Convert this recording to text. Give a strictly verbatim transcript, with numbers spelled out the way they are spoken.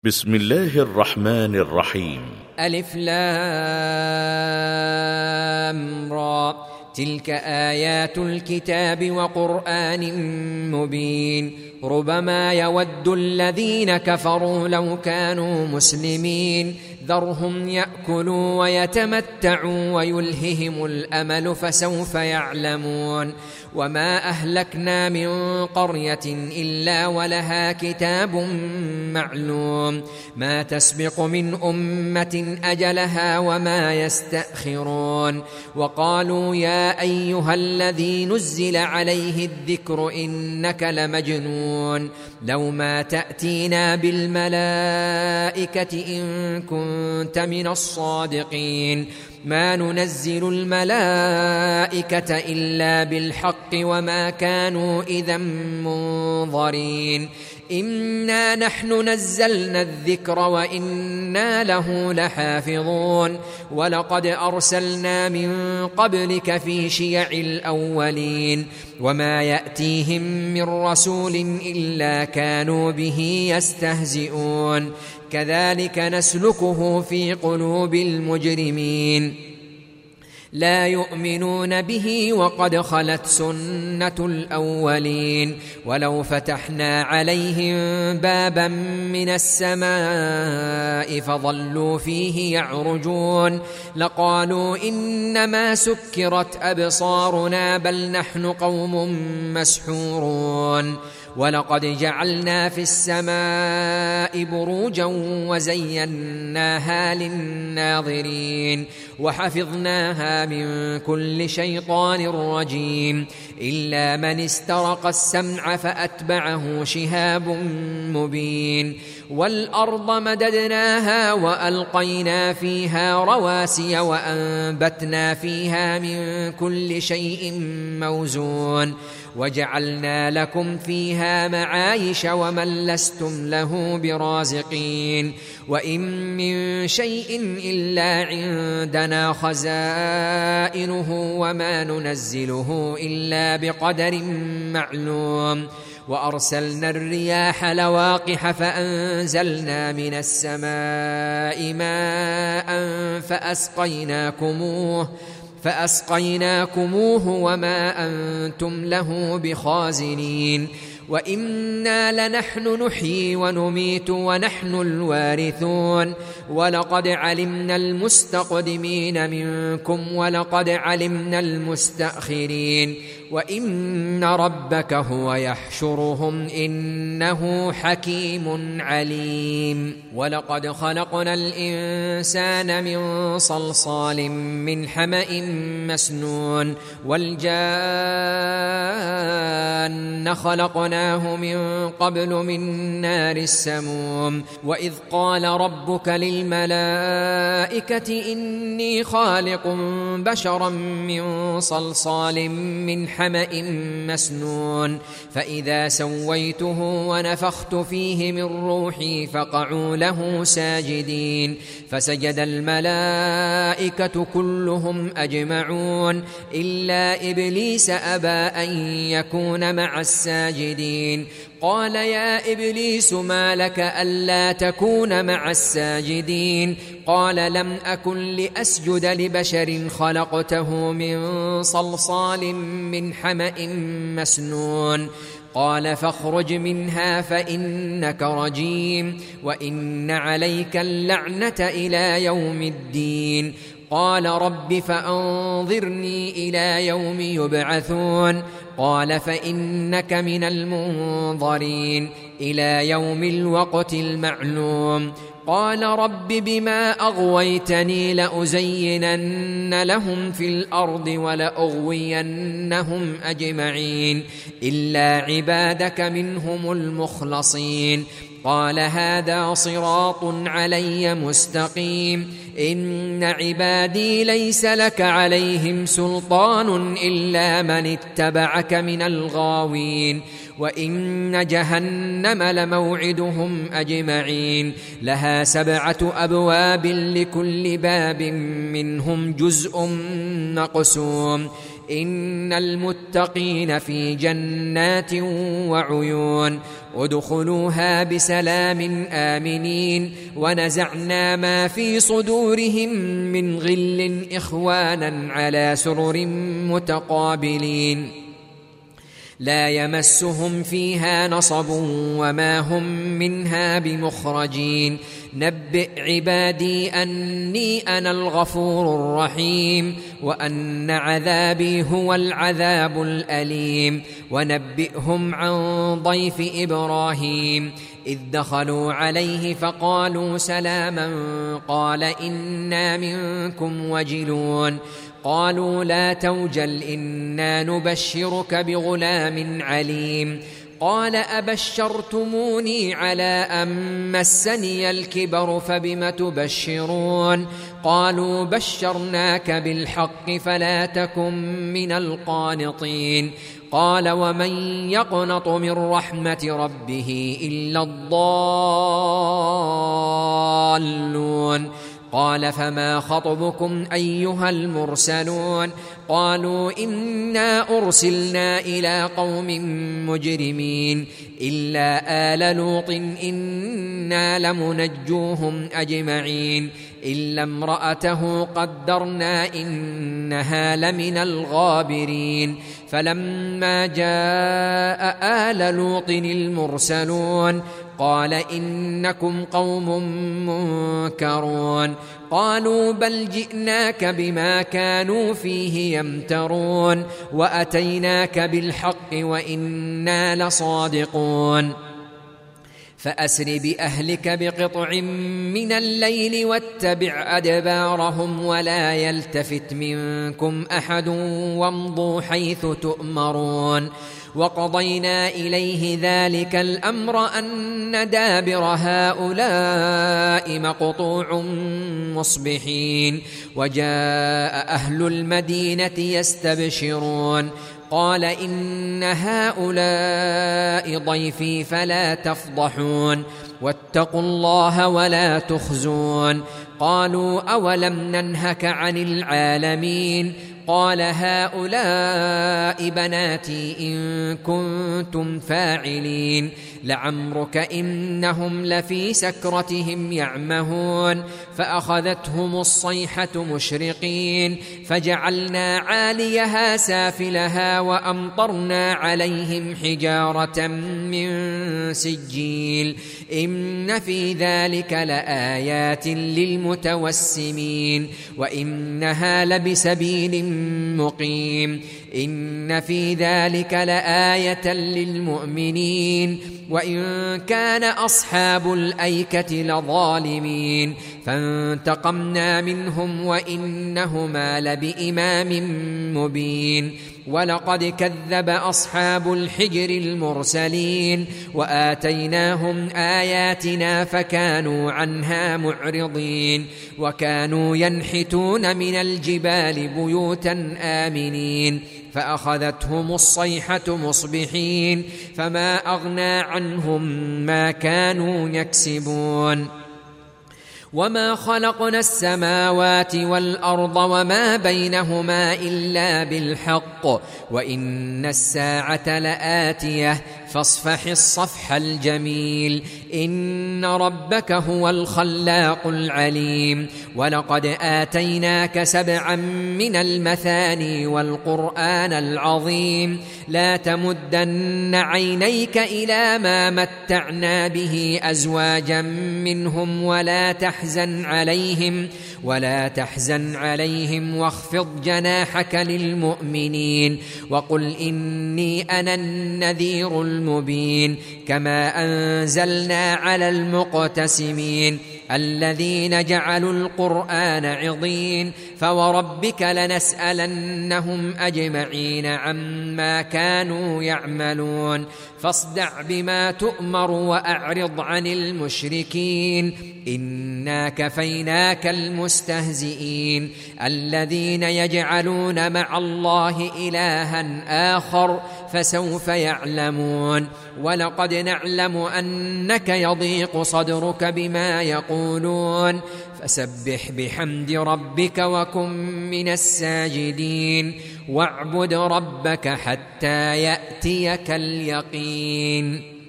بسم الله الرحمن الرحيم. ألف لام را، تلك آيات الكتاب وقرآن مبين. ربما يود الذين كفروا لو كانوا مسلمين، ذرهم يأكلوا ويتمتعوا ويلههم الأمل فسوف يعلمون. وما أهلكنا من قرية إلا ولها كتاب معلوم، ما تسبق من أمة أجلها وما يستأخرون. وقالوا يا أيها الذي نزل عليه الذكر إنك لمجنون، لو ما تأتينا بالملائكة إن كنت من الصادقين. ما ننزل الملائكة إلا بالحق وما كانوا إذا منظرين. إنا نحن نزلنا الذكر وإنا له لحافظون. ولقد أرسلنا من قبلك في شيع الأولين، وما يأتيهم من رسول إلا كانوا به يستهزئون. كذلك نسلكه في قلوب المجرمين، لا يؤمنون به وقد خلت سنة الأولين. ولو فتحنا عليهم بابا من السماء فظلوا فيه يعرجون لقالوا إنما سكرت أبصارنا بل نحن قوم مسحورون. ولقد جعلنا في السماء بروجا وزيناها للناظرين وحفظناها من كل شيطان رجيم، إلا من استرق السمع فأتبعه شهاب مبين. والأرض مددناها وألقينا فيها رواسي وأنبتنا فيها من كل شيء موزون، وجعلنا لكم فيها معايش ومن لستم له برازقين. وإن من شيء إلا عندنا خزائنه وما ننزله إلا بقدر معلوم. وأرسلنا الرياح لواقح فأنزلنا من السماء ماء فأسقيناكموه فأسقيناكموه وما أنتم له بخازنين. وإنا لنحن نحيي ونميت ونحن الوارثون. ولقد علمنا المستقدمين منكم ولقد علمنا المستأخرين. وإن ربك هو يحشرهم إنه حكيم عليم. ولقد خلقنا الإنسان من صلصال من حمأ مسنون. والجان خلقناه من قبل من نار السموم. وإذ قال ربك للملائكة إني خالق بشرا من صلصال من حمأ مسنون، فإذا سويته ونفخت فيه من روحي فقعوا له ساجدين. فسجد الملائكة كلهم أجمعون إلا إبليس أبى أن يكون مع الساجدين. قال يا إبليس ما لك ألا تكون مع الساجدين؟ قال لم أكن لأسجد لبشر خلقته من صلصال من حمأ مسنون. قال فاخرج منها فإنك رجيم وإن عليك اللعنة إلى يوم الدين. قال رب فأنظرني إلى يوم يبعثون. قال فإنك من المنظرين إلى يوم الوقت المعلوم. قال رب بما أغويتني لأزينن لهم في الأرض ولأغوينهم أجمعين إلا عبادك منهم المخلصين. قال هذا صراط علي مستقيم. إن عبادي ليس لك عليهم سلطان إلا من اتبعك من الغاوين. وإن جهنم لموعدهم أجمعين، لها سبعة أبواب لكل باب منهم جزء مقسوم. إن المتقين في جنات وعيون ادخلوها بسلام آمنين ونزعنا ما في صدورهم من غل إخوانا على سرر متقابلين لا يمسهم فيها نصب وما هم منها بمخرجين نبئ عبادي أني أنا الغفور الرحيم وأن عذابي هو العذاب الأليم ونبئهم عن ضيف إبراهيم إذ دخلوا عليه فقالوا سلاما قال إنا منكم وجلون قالوا لا توجل إنا نبشرك بغلام عليم قال أبشرتموني على أن مسني الكبر فبم تبشرون قالوا بشرناك بالحق فلا تكن من القانطين قال ومن يقنط من رحمة ربه إلا الضالون قال فما خطبكم أيها المرسلون قالوا إنا أرسلنا إلى قوم مجرمين إلا آل لوط إنا لمنجوهم أجمعين إلا امرأته قدرنا إنها لمن الغابرين فلما جاء آل لوط المرسلون قال إنكم قوم منكرون قالوا بل جئناك بما كانوا فيه يمترون وأتيناك بالحق وإنا لصادقون فأسر بأهلك بقطع من الليل واتبع أدبارهم ولا يلتفت منكم أحد وامضوا حيث تؤمرون وقضينا إليه ذلك الأمر أن دابر هؤلاء مقطوع مصبحين وجاء أهل المدينة يستبشرون قال إن هؤلاء ضيفي فلا تفضحون واتقوا الله ولا تخزون قالوا أولم ننهك عن العالمين قال هؤلاء بناتي إن كنتم فاعلين لعمرك إنهم لفي سكرتهم يعمهون فأخذتهم الصيحة مشرقين فجعلنا عاليها سافلها وأمطرنا عليهم حجارة من سجيل إن في ذلك لآيات للمتوسمين وإنها لبسبيل مقيم إن في ذلك لآية للمؤمنين وإن كان أصحاب الأيكة لظالمين فانتقمنا منهم وإنهما لبإمام مبين ولقد كذب أصحاب الحجر المرسلين وآتيناهم آياتنا فكانوا عنها معرضين وكانوا ينحتون من الجبال بيوتا آمنين فأخذتهم الصيحة مصبحين فما أغنى عنهم ما كانوا يكسبون وما خلقنا السماوات والأرض وما بينهما إلا بالحق وإن الساعة لآتية فاصفح الصفح الجميل إن ربك هو الخلاق العليم ولقد آتيناك سبعا من المثاني والقرآن العظيم لا تمدن عينيك إلى ما متعنا به أزواجا منهم ولا تحزن عليهم ولا تحزن عليهم واخفض جناحك للمؤمنين وقل إني أنا النذير المبين كما أنزلنا على المقتسمين الذين جعلوا القرآن عضين فوربك لنسألنهم أجمعين عما كانوا يعملون فاصدع بما تؤمر وأعرض عن المشركين إنا كفيناك المستهزئين الذين يجعلون مع الله إلها آخر فسوف يعلمون ولقد نعلم أنك يضيق صدرك بما يقولون فسبح بحمد ربك وكن من الساجدين واعبد ربك حتى يأتيك اليقين